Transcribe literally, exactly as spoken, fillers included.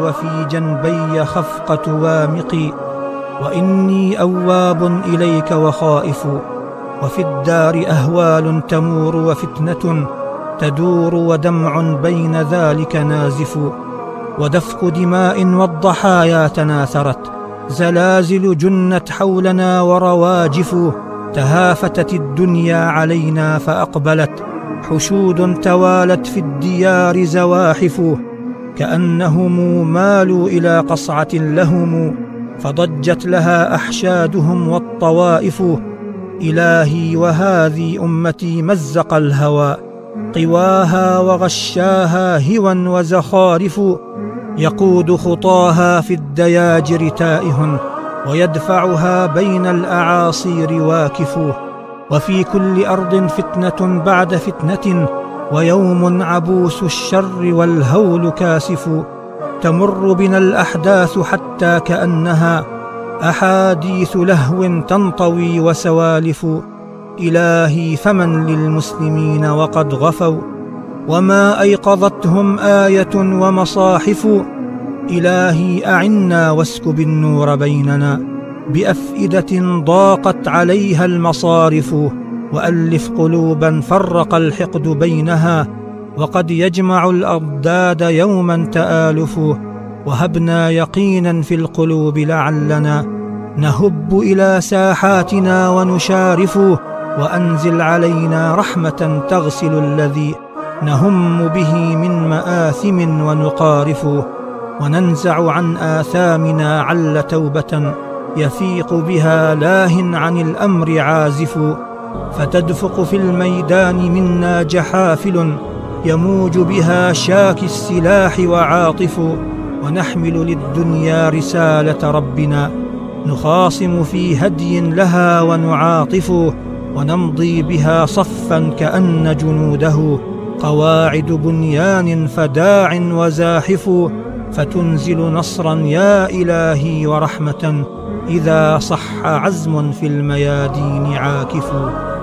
وفي جنبي خفقة وامقي، وإني أواب إليك وخائف. وفي الدار أهوال تمور وفتنة تدور، ودمع بين ذلك نازف. ودفق دماء والضحايا تناثرت، زلازل جنت حولنا ورواجف. تهافتت الدنيا علينا فأقبلت، حشود توالت في الديار زواحف. كأنهم مالوا إلى قصعة لهم، فضجت لها أحشادهم والطوائف. إلهي وهذه أمتي مزق الهوى، قواها وغشاها هوى وزخارف. يقود خطاها في الدياجر تائه، ويدفعها بين الأعاصير واكف. وفي كل أرض فتنة بعد فتنة، ويوم عبوس الشر والهول كاسف. تمر بنا الأحداث حتى كأنها أحاديث لهو تنطوي وسوالف. إلهي فمن للمسلمين وقد غفوا، وما أيقظتهم آية ومصاحف. إلهي أعنا واسكب النور بيننا، بأفئدة ضاقت عليها المصارف. وألف قلوبا فرق الحقد بينها، وقد يجمع الأضداد يوما تآلف. وهبنا يقينا في القلوب لعلنا نهب إلى ساحاتنا ونشارف. وأنزل علينا رحمة تغسل الذي نهم به من مآثم ونقارف. وننزع عن آثامنا عل توبة يفيق بها لاه عن الأمر عازف. فتدفق في الميدان منا جحافل، يموج بها شاك السلاح وعاطف. ونحمل للدنيا رسالة ربنا، نخاصم في هدي لها ونعاطف. ونمضي بها صفا كأن جنوده قواعد بنيان فداع وزاحف. فتنزل نصرا يا إلهي ورحمة، إذا صح عزم في الميادين عاكف.